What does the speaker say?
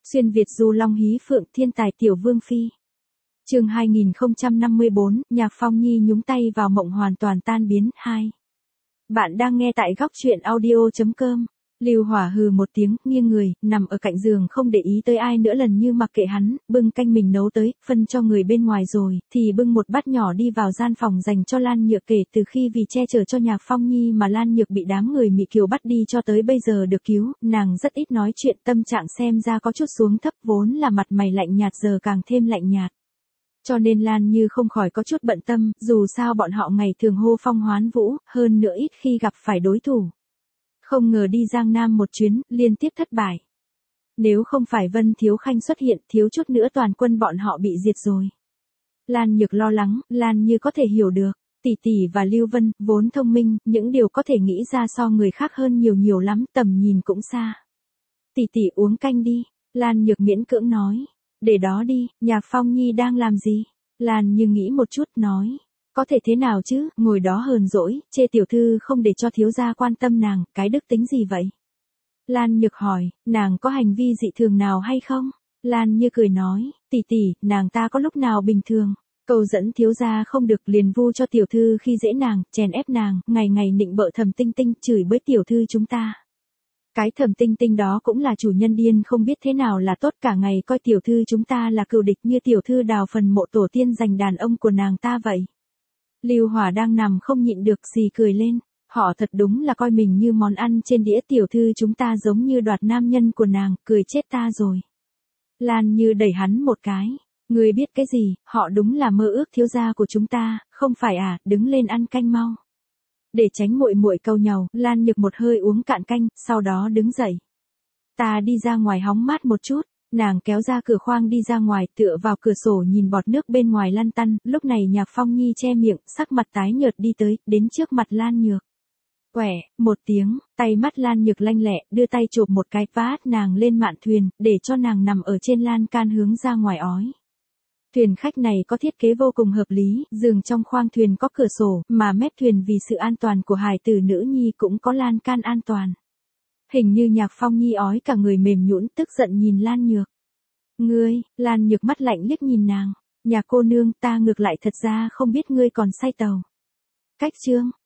Xuyên Việt du long hí phượng thiên tài tiểu vương phi. Chương 2054, Nhạc Phong Nhi nhúng tay vào mộng hoàn toàn tan biến 2. Bạn đang nghe tại góc truyện audio.com. Lưu Hỏa hừ một tiếng, nghiêng người, nằm ở cạnh giường không để ý tới ai nữa, lần như mặc kệ hắn, bưng canh mình nấu tới, phân cho người bên ngoài rồi, thì bưng một bát nhỏ đi vào gian phòng dành cho Lan Nhược. Kể từ khi vì che chở cho Nhạc Phong Nhi mà Lan Nhược bị đám người Mị Kiều bắt đi cho tới bây giờ được cứu, nàng rất ít nói chuyện, tâm trạng xem ra có chút xuống thấp, vốn là mặt mày lạnh nhạt giờ càng thêm lạnh nhạt. Cho nên Lan Như không khỏi có chút bận tâm, dù sao bọn họ ngày thường hô phong hoán vũ, hơn nữa ít khi gặp phải đối thủ. Không ngờ đi Giang Nam một chuyến, liên tiếp thất bại. Nếu không phải Vân Thiếu Khanh xuất hiện, thiếu chút nữa toàn quân bọn họ bị diệt rồi. Lan Nhược lo lắng, Lan Như có thể hiểu được. Tỷ tỷ và Lưu Vân, vốn thông minh, những điều có thể nghĩ ra so người khác hơn nhiều lắm, tầm nhìn cũng xa. Tỷ tỷ uống canh đi, Lan Nhược miễn cưỡng nói. Để đó đi, Nhạc Phong Nhi đang làm gì? Lan Như nghĩ một chút nói. Có thể thế nào chứ, ngồi đó hờn dỗi, chê tiểu thư không để cho thiếu gia quan tâm nàng, cái đức tính gì vậy? Lan Nhược hỏi, nàng có hành vi dị thường nào hay không? Lan Như cười nói, tỷ tỷ, nàng ta có lúc nào bình thường? Cầu dẫn thiếu gia không được liền vu cho tiểu thư khi dễ nàng, chèn ép nàng, ngày ngày nịnh bợ Thẩm Tinh Tinh, chửi bới tiểu thư chúng ta. Cái Thẩm Tinh Tinh đó cũng là chủ nhân điên không biết thế nào là tốt, cả ngày coi tiểu thư chúng ta là cừu địch, như tiểu thư đào phần mộ tổ tiên dành đàn ông của nàng ta vậy. Lưu Hỏa đang nằm không nhịn được xì cười lên, họ thật đúng là coi mình như món ăn trên đĩa, tiểu thư chúng ta giống như đoạt nam nhân của nàng, cười chết ta rồi. Lan Như đẩy hắn một cái, ngươi biết cái gì, họ đúng là mơ ước thiếu gia của chúng ta, không phải à, đứng lên ăn canh mau. Để tránh muội muội câu nhàu, Lan Nhược một hơi uống cạn canh, sau đó đứng dậy. Ta đi ra ngoài hóng mát một chút. Nàng kéo ra cửa khoang đi ra ngoài, tựa vào cửa sổ nhìn bọt nước bên ngoài lăn tăn, lúc này Nhạc Phong Nhi che miệng, sắc mặt tái nhợt đi tới, đến trước mặt Lan Nhược. Quẻ, một tiếng, tay mắt Lan Nhược lanh lẹ, đưa tay chộp một cái, vác nàng lên mạn thuyền, để cho nàng nằm ở trên lan can hướng ra ngoài ói. Thuyền khách này có thiết kế vô cùng hợp lý, giường trong khoang thuyền có cửa sổ, mà mép thuyền vì sự an toàn của hài tử nữ nhi cũng có lan can an toàn. Hình như Nhạc Phong Nhi ói cả người mềm nhũn, tức giận nhìn Lan Nhược. Ngươi, Lan Nhược mắt lạnh liếc nhìn nàng. Nhạc cô nương, ta ngược lại thật ra không biết ngươi còn say tàu. Cách chương,